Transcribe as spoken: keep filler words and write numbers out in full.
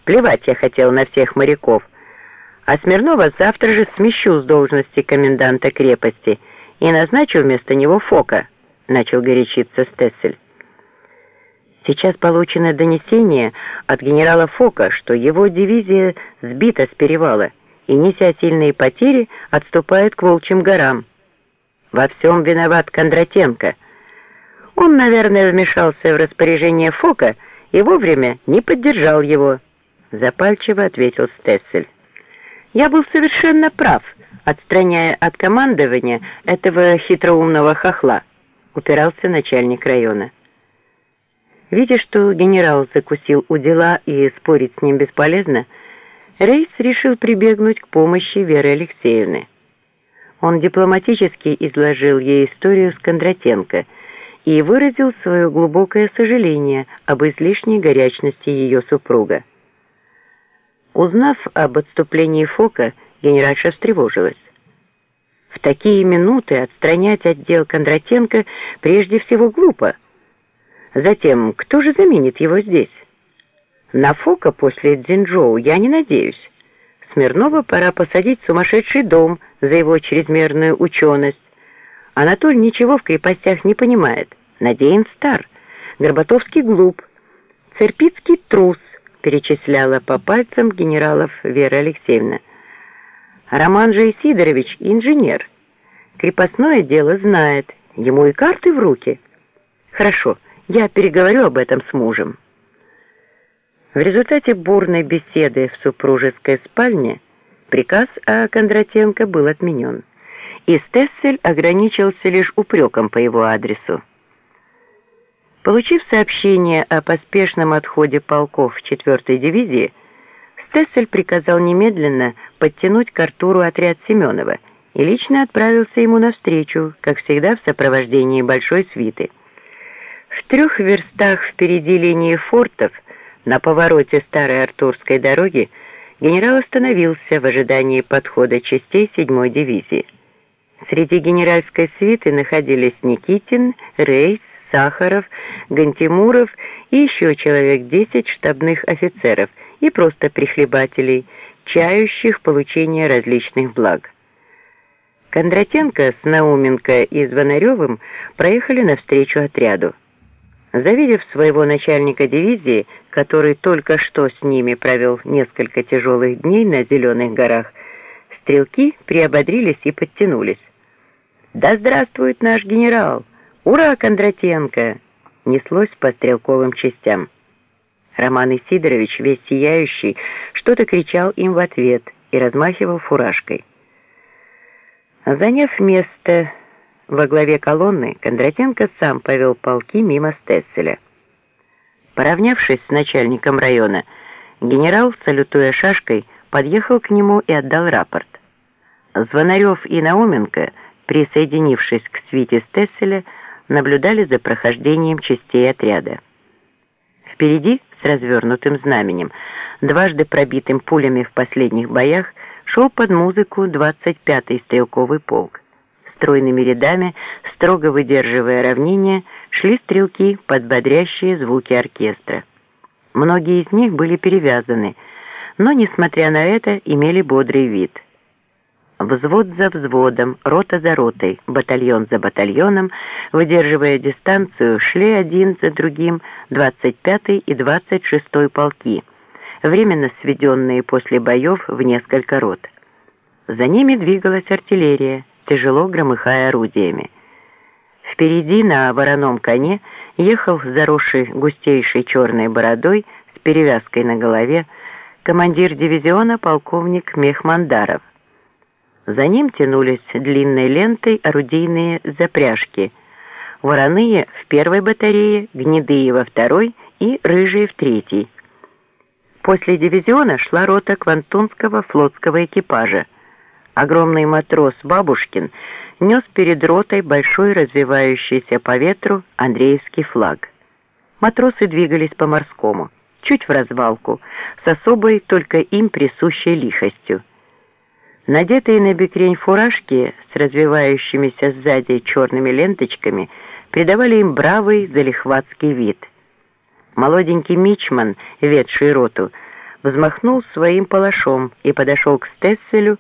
Плевать я хотел на всех моряков. А Смирнова завтра же смещу с должности коменданта крепости и назначу вместо него Фока», — начал горячиться Стессель. «Сейчас получено донесение от генерала Фока, что его дивизия сбита с перевала и, неся сильные потери, отступает к Волчьим горам. Во всем виноват Кондратенко. Он, наверное, вмешался в распоряжение Фока и вовремя не поддержал его», — запальчиво ответил Стессель. «Я был совершенно прав, отстраняя от командования этого хитроумного хохла», — упирался начальник района. Видя, что генерал закусил у дела и спорить с ним бесполезно, Рейс решил прибегнуть к помощи Веры Алексеевны. Он дипломатически изложил ей историю с Кондратенко и выразил свое глубокое сожаление об излишней горячности ее супруга. Узнав об отступлении Фока, генеральша встревожилась. В такие минуты отстранять отдел Кондратенко прежде всего глупо. Затем, кто же заменит его здесь? На Фока после Цзиньчжоу я не надеюсь. Смирнова пора посадить в сумасшедший дом за его чрезмерную ученость. Анатоль ничего в крепостях не понимает. Надеин стар, Горбатовский глуп, Церпицкий трус, перечисляла по пальцам генералов Вера Алексеевна. Роман же Сидорович инженер. Крепостное дело знает, ему и карты в руки. Хорошо, я переговорю об этом с мужем. В результате бурной беседы в супружеской спальне приказ о Кондратенко был отменен, и Стессель ограничился лишь упреком по его адресу. Получив сообщение о поспешном отходе полков четвёртой дивизии, Стессель приказал немедленно подтянуть к Артуру отряд Семенова и лично отправился ему навстречу, как всегда в сопровождении большой свиты. В трех верстах впереди линии фортов, на повороте старой Артурской дороги, генерал остановился в ожидании подхода частей седьмой дивизии. Среди генеральской свиты находились Никитин, Рейс, Сахаров, Гантимуров и еще человек десять штабных офицеров и просто прихлебателей, чающих получение различных благ. Кондратенко с Науменко и Звонаревым проехали навстречу отряду. Завидев своего начальника дивизии, который только что с ними провел несколько тяжелых дней на Зеленых горах, стрелки приободрились и подтянулись. «Да здравствует наш генерал! Ура, Кондратенко!» неслось по стрелковым частям. Роман Исидорович, весь сияющий, что-то кричал им в ответ и размахивал фуражкой. Заняв место во главе колонны, Кондратенко сам повел полки мимо Стесселя. Поравнявшись с начальником района, генерал, салютуя шашкой, подъехал к нему и отдал рапорт. Звонарев и Науменко, присоединившись к свите Стесселя, наблюдали за прохождением частей отряда. Впереди, с развернутым знаменем, дважды пробитым пулями в последних боях, шел под музыку двадцать пятый стрелковый полк. Стройными рядами, строго выдерживая равнение, шли стрелки под бодрящие звуки оркестра. Многие из них были перевязаны, но, несмотря на это, имели бодрый вид. Взвод за взводом, рота за ротой, батальон за батальоном, выдерживая дистанцию, шли один за другим двадцать пятый и двадцать шестой полки, временно сведенные после боев в несколько рот. За ними двигалась артиллерия, тяжело громыхая орудиями. Впереди на вороном коне ехал заросший густейшей черной бородой с перевязкой на голове командир дивизиона полковник Мехмандаров. За ним тянулись длинной лентой орудийные запряжки, вороные в первой батарее, гнедые во второй и рыжие в третьей. После дивизиона шла рота Квантунского флотского экипажа. Огромный матрос Бабушкин нес перед ротой большой развивающийся по ветру Андреевский флаг. Матросы двигались по-морскому, чуть в развалку, с особой только им присущей лихостью. Надетые на бекрень фуражки с развивающимися сзади черными ленточками придавали им бравый залихватский вид. Молоденький мичман, ведший роту, взмахнул своим палашом и подошел к Стесселю,